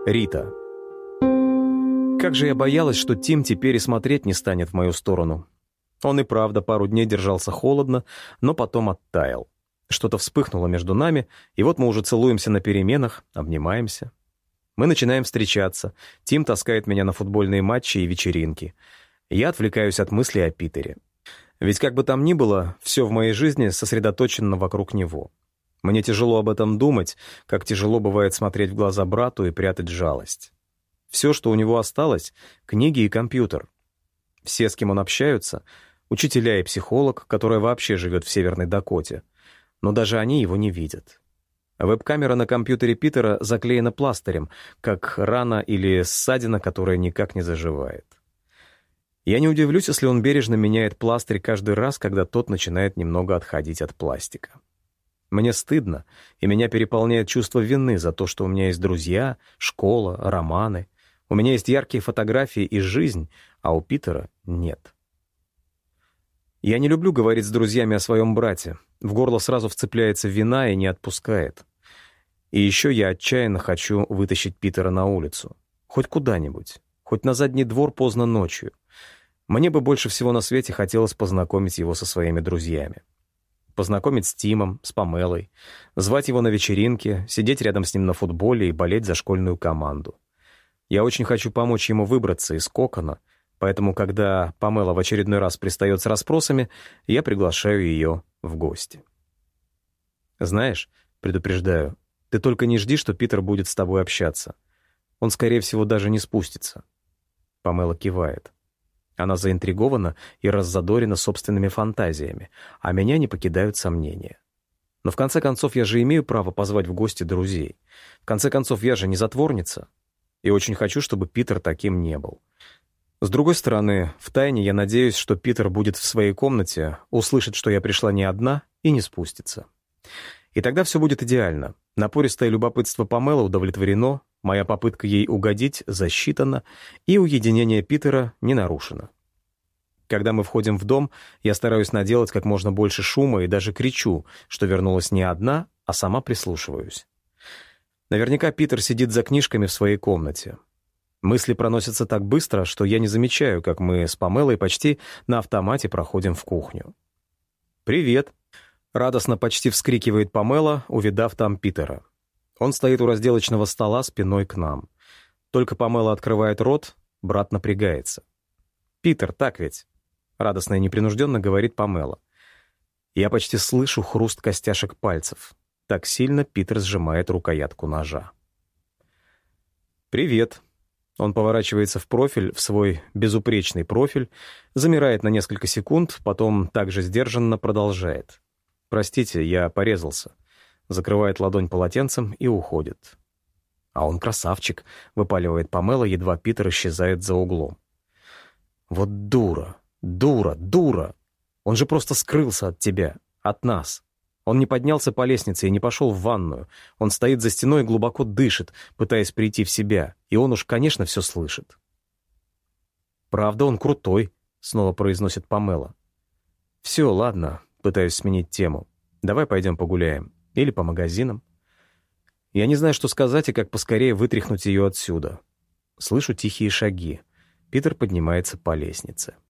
Рита. Как же я боялась, что Тим теперь и смотреть не станет в мою сторону. Он и правда пару дней держался холодно, но потом оттаял. Что-то вспыхнуло между нами, и вот мы уже целуемся на переменах, обнимаемся. Мы начинаем встречаться. Тим таскает меня на футбольные матчи и вечеринки. Я отвлекаюсь от мыслей о Питере. Ведь как бы там ни было, все в моей жизни сосредоточено вокруг него. Мне тяжело об этом думать, как тяжело бывает смотреть в глаза брату и прятать жалость. Все, что у него осталось — книги и компьютер. Все, с кем он общается — учителя и психолог, которая вообще живет в Северной Дакоте. Но даже они его не видят. Веб-камера на компьютере Питера заклеена пластырем, как рана или ссадина, которая никак не заживает. Я не удивлюсь, если он бережно меняет пластырь каждый раз, когда тот начинает немного отходить от пластика. Мне стыдно, и меня переполняет чувство вины за то, что у меня есть друзья, школа, романы. У меня есть яркие фотографии и жизнь, а у Питера нет. Я не люблю говорить с друзьями о своем брате. В горло сразу вцепляется вина и не отпускает. И еще я отчаянно хочу вытащить Питера на улицу. Хоть куда-нибудь. Хоть на задний двор поздно ночью. Мне бы больше всего на свете хотелось познакомить его со своими друзьями. Познакомить с Тимом, с Памелой, звать его на вечеринки, сидеть рядом с ним на футболе и болеть за школьную команду. Я очень хочу помочь ему выбраться из кокона, поэтому, когда Памела в очередной раз пристает с расспросами, я приглашаю ее в гости. «Знаешь, предупреждаю, ты только не жди, что Питер будет с тобой общаться. Он, скорее всего, даже не спустится». Памела кивает. Она заинтригована и раззадорена собственными фантазиями, а меня не покидают сомнения. Но в конце концов я же имею право позвать в гости друзей. В конце концов я же не затворница. И очень хочу, чтобы Питер таким не был. С другой стороны, втайне я надеюсь, что Питер будет в своей комнате, услышит, что я пришла не одна, и не спустится. И тогда все будет идеально. Напористое любопытство Памелы удовлетворено, моя попытка ей угодить засчитана, и уединение Питера не нарушено. Когда мы входим в дом, я стараюсь наделать как можно больше шума и даже кричу, что вернулась не одна, а сама прислушиваюсь. Наверняка Питер сидит за книжками в своей комнате. Мысли проносятся так быстро, что я не замечаю, как мы с Памелой почти на автомате проходим в кухню. «Привет!» — радостно почти вскрикивает Памела, увидав там Питера. Он стоит у разделочного стола спиной к нам. Только Памела открывает рот, брат напрягается. «Питер, так ведь?» — радостно и непринужденно говорит Памела. Я почти слышу хруст костяшек пальцев. Так сильно Питер сжимает рукоятку ножа. «Привет». Он поворачивается в профиль, в свой безупречный профиль, замирает на несколько секунд, потом также сдержанно продолжает. «Простите, я порезался». Закрывает ладонь полотенцем и уходит. «А он красавчик», — выпаливает Памела, едва Питер исчезает за углом. «Вот дура, дура, дура! Он же просто скрылся от тебя, от нас. Он не поднялся по лестнице и не пошел в ванную. Он стоит за стеной и глубоко дышит, пытаясь прийти в себя, и он уж, конечно, все слышит». «Правда, он крутой», — снова произносит Памела. «Все, ладно», — пытаюсь сменить тему. «Давай пойдем погуляем. Или по магазинам». Я не знаю, что сказать и как поскорее вытряхнуть ее отсюда. Слышу тихие шаги. Питер поднимается по лестнице.